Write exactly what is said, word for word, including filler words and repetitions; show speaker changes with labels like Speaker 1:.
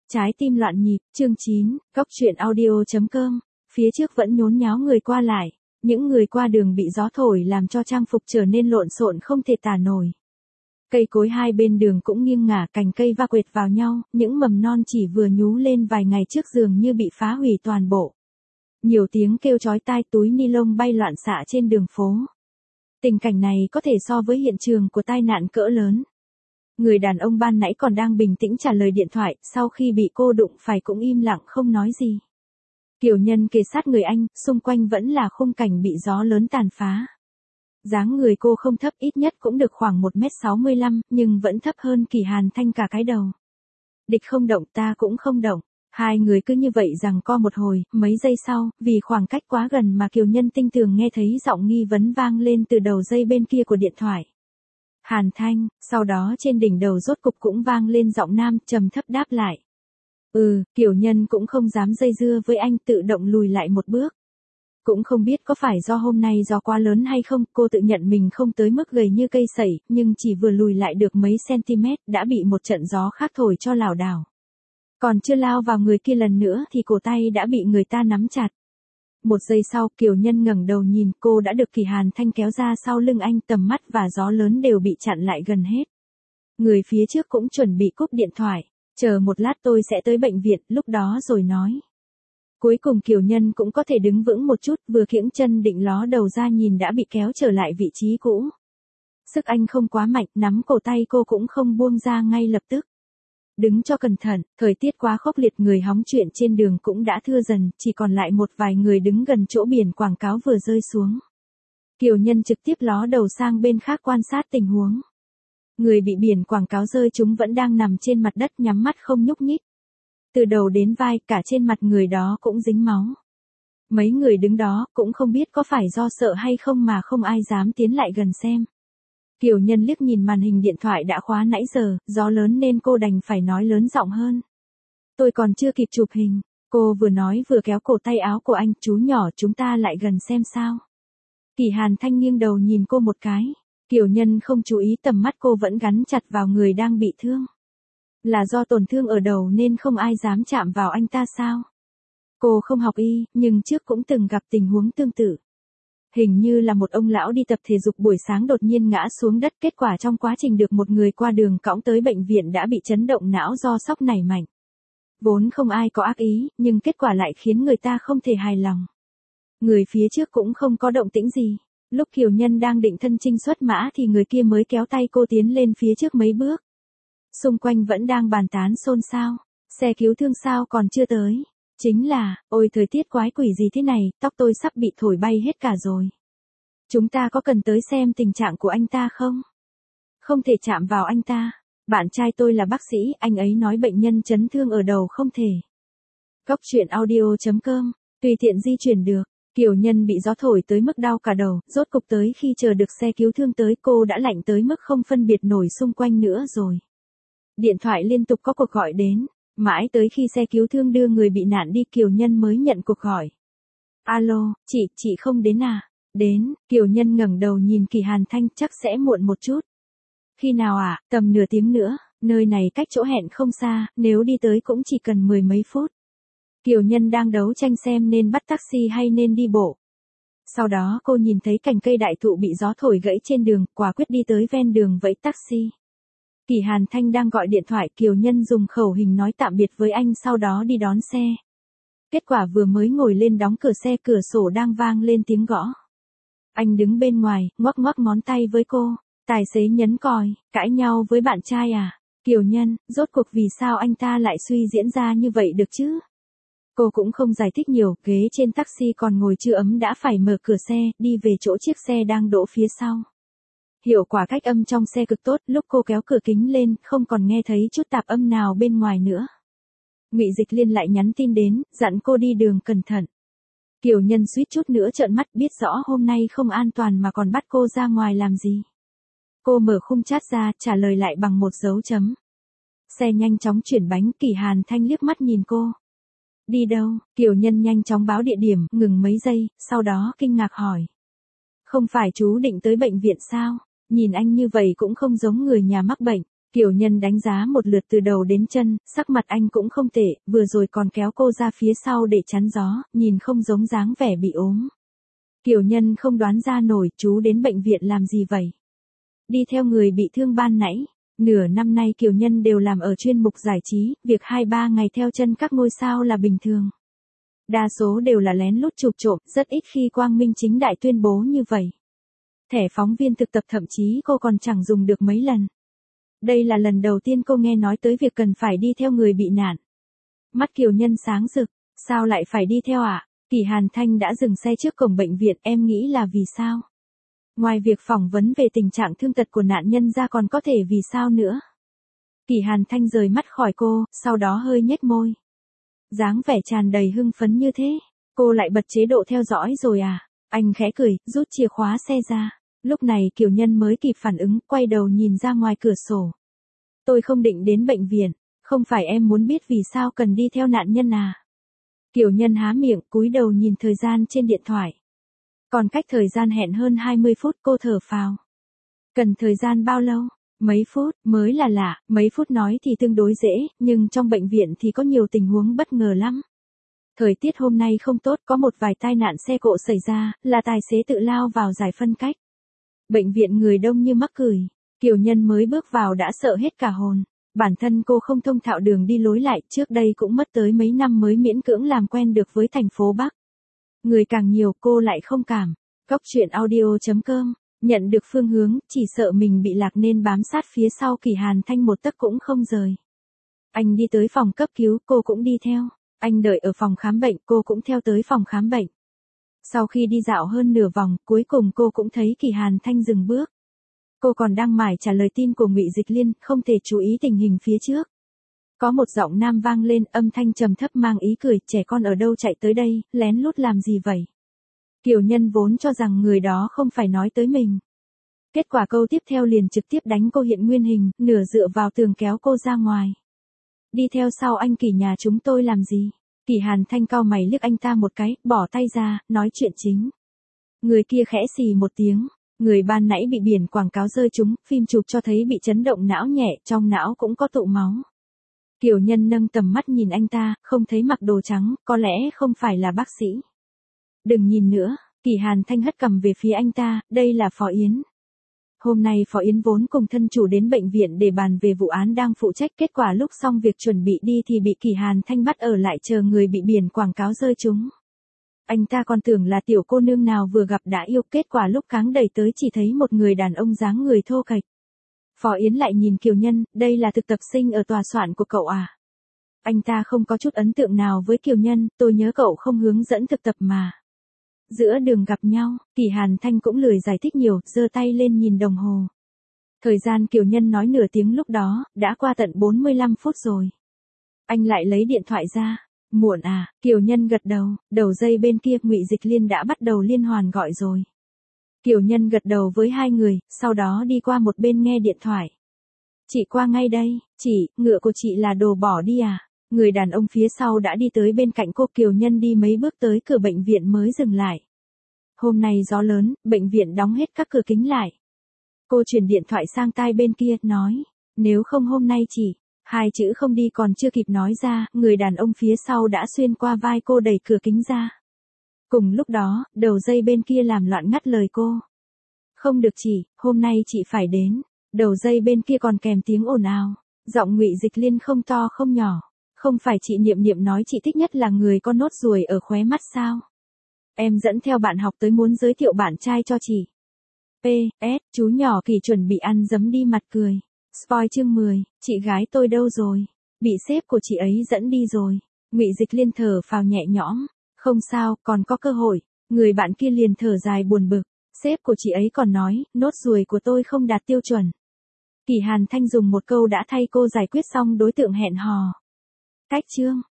Speaker 1: Trái tim loạn nhịp, chương chín, Góc truyện audio chấm com. Phía trước vẫn nhốn nháo người qua lại, những người qua đường bị gió thổi làm cho trang phục trở nên lộn xộn không thể tả nổi. Cây cối hai bên đường cũng nghiêng ngả, cành cây va quệt vào nhau, những mầm non chỉ vừa nhú lên vài ngày trước dường như bị phá hủy toàn bộ. Nhiều tiếng kêu chói tai, túi ni lông bay loạn xạ trên đường phố. Tình cảnh này có thể so với hiện trường của tai nạn cỡ lớn. Người đàn ông ban nãy còn đang bình tĩnh trả lời điện thoại, sau khi bị cô đụng phải cũng im lặng không nói gì. Kiều Nhân kề sát người anh, xung quanh vẫn là khung cảnh bị gió lớn tàn phá. Dáng người cô không thấp, ít nhất cũng được khoảng một mét sáu mươi lăm, nhưng vẫn thấp hơn Kỳ Hàn Thanh cả cái đầu. Địch không động, ta cũng không động. Hai người cứ như vậy giằng co một hồi, mấy giây sau, vì khoảng cách quá gần mà Kiều Nhân tinh tường nghe thấy giọng nghi vấn vang lên từ đầu dây bên kia của điện thoại. Hàn Thanh, sau đó trên đỉnh đầu rốt cục cũng vang lên giọng nam trầm thấp đáp lại. Ừ, Kiều Nhân cũng không dám dây dưa với anh, tự động lùi lại một bước. Cũng không biết có phải do hôm nay gió quá lớn hay không, cô tự nhận mình không tới mức gầy như cây sẩy, nhưng chỉ vừa lùi lại được mấy cm đã bị một trận gió khác thổi cho lảo đảo. Còn chưa lao vào người kia lần nữa thì cổ tay đã bị người ta nắm chặt. Một giây sau, Kiều Nhân ngẩng đầu nhìn, cô đã được Kỳ Hàn Thanh kéo ra sau lưng anh, tầm mắt và gió lớn đều bị chặn lại gần hết. Người phía trước cũng chuẩn bị cúp điện thoại, chờ một lát tôi sẽ tới bệnh viện, lúc đó rồi nói. Cuối cùng Kiều Nhân cũng có thể đứng vững một chút, vừa kiễng chân định ló đầu ra nhìn đã bị kéo trở lại vị trí cũ. Sức anh không quá mạnh, nắm cổ tay cô cũng không buông ra ngay lập tức. Đứng cho cẩn thận, thời tiết quá khốc liệt, người hóng chuyện trên đường cũng đã thưa dần, chỉ còn lại một vài người đứng gần chỗ biển quảng cáo vừa rơi xuống. Kiều Nhân trực tiếp ló đầu sang bên khác quan sát tình huống. Người bị biển quảng cáo rơi chúng vẫn đang nằm trên mặt đất nhắm mắt không nhúc nhích. Từ đầu đến vai, cả trên mặt người đó cũng dính máu. Mấy người đứng đó cũng không biết có phải do sợ hay không mà không ai dám tiến lại gần xem. Kiều Nhân liếc nhìn màn hình điện thoại đã khóa nãy giờ, gió lớn nên cô đành phải nói lớn giọng hơn. Tôi còn chưa kịp chụp hình. Cô vừa nói vừa kéo cổ tay áo của anh, chú nhỏ chúng ta lại gần xem sao. Kỳ Hàn Thanh nghiêng đầu nhìn cô một cái. Kiều Nhân không chú ý, tầm mắt cô vẫn gắn chặt vào người đang bị thương. Là do tổn thương ở đầu nên không ai dám chạm vào anh ta sao? Cô không học y, nhưng trước cũng từng gặp tình huống tương tự. Hình như là một ông lão đi tập thể dục buổi sáng đột nhiên ngã xuống đất, kết quả trong quá trình được một người qua đường cõng tới bệnh viện đã bị chấn động não do sốc nảy mạnh. Vốn không ai có ác ý, nhưng kết quả lại khiến người ta không thể hài lòng. Người phía trước cũng không có động tĩnh gì. Lúc Kiều Nhân đang định thân chinh xuất mã thì người kia mới kéo tay cô tiến lên phía trước mấy bước. Xung quanh vẫn đang bàn tán xôn xao. Xe cứu thương sao còn chưa tới? Chính là, ôi thời tiết quái quỷ gì thế này, tóc tôi sắp bị thổi bay hết cả rồi. Chúng ta có cần tới xem tình trạng của anh ta không? Không thể chạm vào anh ta. Bạn trai tôi là bác sĩ, anh ấy nói bệnh nhân chấn thương ở đầu không thể. Góc truyện audio chấm com, tùy tiện di chuyển được. Kiều Nhân bị gió thổi tới mức đau cả đầu, rốt cục tới khi chờ được xe cứu thương tới cô đã lạnh tới mức không phân biệt nổi xung quanh nữa rồi. Điện thoại liên tục có cuộc gọi đến, mãi tới khi xe cứu thương đưa người bị nạn đi Kiều Nhân mới nhận cuộc gọi. Alo, chị, chị không đến à? Đến, Kiều Nhân ngẩng đầu nhìn Kỳ Hàn Thanh, chắc sẽ muộn một chút. Khi nào à? Tầm nửa tiếng nữa, nơi này cách chỗ hẹn không xa, nếu đi tới cũng chỉ cần mười mấy phút. Kiều Nhân đang đấu tranh xem nên bắt taxi hay nên đi bộ. Sau đó cô nhìn thấy cành cây đại thụ bị gió thổi gãy trên đường, quả quyết đi tới ven đường vẫy taxi. Kỳ Hàn Thanh đang gọi điện thoại, Kiều Nhân dùng khẩu hình nói tạm biệt với anh sau đó đi đón xe. Kết quả vừa mới ngồi lên đóng cửa xe, cửa sổ đang vang lên tiếng gõ. Anh đứng bên ngoài, ngoắc ngoắc ngón tay với cô. Tài xế nhấn còi, cãi nhau với bạn trai à? Kiều Nhân, rốt cuộc vì sao anh ta lại suy diễn ra như vậy được chứ? Cô cũng không giải thích nhiều, ghế trên taxi còn ngồi chưa ấm đã phải mở cửa xe, đi về chỗ chiếc xe đang đỗ phía sau. Hiệu quả cách âm trong xe cực tốt, lúc cô kéo cửa kính lên, không còn nghe thấy chút tạp âm nào bên ngoài nữa. Ngụy Dịch Liên lại nhắn tin đến, dặn cô đi đường cẩn thận. Kiều Nhân suýt chút nữa trợn mắt, biết rõ hôm nay không an toàn mà còn bắt cô ra ngoài làm gì. Cô mở khung chat ra, trả lời lại bằng một dấu chấm. Xe nhanh chóng chuyển bánh, Kỳ Hàn Thanh liếc mắt nhìn cô. Đi đâu? Kiều Nhân nhanh chóng báo địa điểm, ngừng mấy giây, sau đó kinh ngạc hỏi. Không phải chú định tới bệnh viện sao? Nhìn anh như vậy cũng không giống người nhà mắc bệnh. Kiều Nhân đánh giá một lượt từ đầu đến chân, sắc mặt anh cũng không tệ, vừa rồi còn kéo cô ra phía sau để chắn gió, nhìn không giống dáng vẻ bị ốm. Kiều Nhân không đoán ra nổi, chú đến bệnh viện làm gì vậy? Đi theo người bị thương ban nãy. Nửa năm nay Kiều Nhân đều làm ở chuyên mục giải trí, việc hai ba ngày theo chân các ngôi sao là bình thường. Đa số đều là lén lút chụp trộm, rất ít khi quang minh chính đại tuyên bố như vậy. Thẻ phóng viên thực tập thậm chí cô còn chẳng dùng được mấy lần. Đây là lần đầu tiên cô nghe nói tới việc cần phải đi theo người bị nạn. Mắt Kiều Nhân sáng rực, sao lại phải đi theo ạ? À? Kỷ Hàn Thanh đã dừng xe trước cổng bệnh viện, em nghĩ là vì sao? Ngoài việc phỏng vấn về tình trạng thương tật của nạn nhân ra còn có thể vì sao nữa? Kỷ Hàn Thanh rời mắt khỏi cô, sau đó hơi nhếch môi. Dáng vẻ tràn đầy hưng phấn như thế, cô lại bật chế độ theo dõi rồi à? Anh khẽ cười, rút chìa khóa xe ra. Lúc này Kiều Nhân mới kịp phản ứng, quay đầu nhìn ra ngoài cửa sổ. Tôi không định đến bệnh viện, không phải em muốn biết vì sao cần đi theo nạn nhân à? Kiều Nhân há miệng, cúi đầu nhìn thời gian trên điện thoại. Còn cách thời gian hẹn hơn hai mươi phút, cô thở phào. Cần thời gian bao lâu? Mấy phút, mới là lạ, mấy phút nói thì tương đối dễ, nhưng trong bệnh viện thì có nhiều tình huống bất ngờ lắm. Thời tiết hôm nay không tốt, có một vài tai nạn xe cộ xảy ra, là tài xế tự lao vào giải phân cách. Bệnh viện người đông như mắc cười, Kiều Nhân mới bước vào đã sợ hết cả hồn. Bản thân cô không thông thạo đường đi lối lại, trước đây cũng mất tới mấy năm mới miễn cưỡng làm quen được với thành phố Bắc. Người càng nhiều cô lại không cảm. Góc truyện audio chấm com, nhận được phương hướng, chỉ sợ mình bị lạc nên bám sát phía sau Kỷ Hàn Thanh một tấc cũng không rời. Anh đi tới phòng cấp cứu, cô cũng đi theo. Anh đợi ở phòng khám bệnh, cô cũng theo tới phòng khám bệnh. Sau khi đi dạo hơn nửa vòng, cuối cùng cô cũng thấy Kỷ Hàn Thanh dừng bước. Cô còn đang mải trả lời tin của Ngụy Dịch Liên, không thể chú ý tình hình phía trước. Có một giọng nam vang lên, âm thanh trầm thấp mang ý cười, trẻ con ở đâu chạy tới đây, lén lút làm gì vậy? Kiều Nhân vốn cho rằng người đó không phải nói tới mình. Kết quả câu tiếp theo liền trực tiếp đánh cô hiện nguyên hình, nửa dựa vào tường kéo cô ra ngoài. Đi theo sau anh Kỷ nhà chúng tôi làm gì? Kỷ Hàn Thanh cau mày liếc anh ta một cái, bỏ tay ra, nói chuyện chính. Người kia khẽ xì một tiếng. Người ban nãy bị biển quảng cáo rơi trúng, phim chụp cho thấy bị chấn động não nhẹ, trong não cũng có tụ máu. Kiều Nhân nâng tầm mắt nhìn anh ta, không thấy mặc đồ trắng, có lẽ không phải là bác sĩ. Đừng nhìn nữa, Kỷ Hàn Thanh hất cằm về phía anh ta, đây là Phó Yến. Hôm nay Phó Yến vốn cùng thân chủ đến bệnh viện để bàn về vụ án đang phụ trách, kết quả lúc xong việc chuẩn bị đi thì bị Kỷ Hàn Thanh bắt ở lại chờ người bị biển quảng cáo rơi trúng. Anh ta còn tưởng là tiểu cô nương nào vừa gặp đã yêu, kết quả lúc cáng đẩy tới chỉ thấy một người đàn ông dáng người thô kệch. Phó Yến lại nhìn Kiều Nhân, đây là thực tập sinh ở tòa soạn của cậu à? Anh ta không có chút ấn tượng nào với Kiều Nhân, tôi nhớ cậu không hướng dẫn thực tập mà. Giữa đường gặp nhau, Kỷ Hàn Thanh cũng lười giải thích nhiều, giơ tay lên nhìn đồng hồ. Thời gian Kiều Nhân nói nửa tiếng lúc đó, đã qua tận bốn mươi lăm phút rồi. Anh lại lấy điện thoại ra. Muộn à? Kiều Nhân gật đầu, đầu dây bên kia Ngụy Dịch Liên đã bắt đầu liên hoàn gọi rồi. Kiều Nhân gật đầu với hai người, sau đó đi qua một bên nghe điện thoại. Chị qua ngay đây, chị, ngựa của chị là đồ bỏ đi à? Người đàn ông phía sau đã đi tới bên cạnh cô. Kiều Nhân đi mấy bước tới cửa bệnh viện mới dừng lại. Hôm nay gió lớn, bệnh viện đóng hết các cửa kính lại. Cô chuyển điện thoại sang tai bên kia, nói, nếu không hôm nay chị... Hai chữ không đi còn chưa kịp nói ra, người đàn ông phía sau đã xuyên qua vai cô đẩy cửa kính ra. Cùng lúc đó, đầu dây bên kia làm loạn ngắt lời cô. Không được chị, hôm nay chị phải đến. Đầu dây bên kia còn kèm tiếng ồn ào. Giọng Ngụy Dịch Liên không to không nhỏ. Không phải chị Niệm Niệm nói chị thích nhất là người có nốt ruồi ở khóe mắt sao? Em dẫn theo bạn học tới muốn giới thiệu bạn trai cho chị. pê ét, chú nhỏ Kỳ chuẩn bị ăn dấm đi mặt cười. Spoil chương mười, chị gái tôi đâu rồi? Bị sếp của chị ấy dẫn đi rồi. Ngụy Dịch Liên thở phào nhẹ nhõm. Không sao, còn có cơ hội. Người bạn kia liền thở dài buồn bực. Sếp của chị ấy còn nói, nốt ruồi của tôi không đạt tiêu chuẩn. Kỷ Hàn Thanh dùng một câu đã thay cô giải quyết xong đối tượng hẹn hò. Cách chương.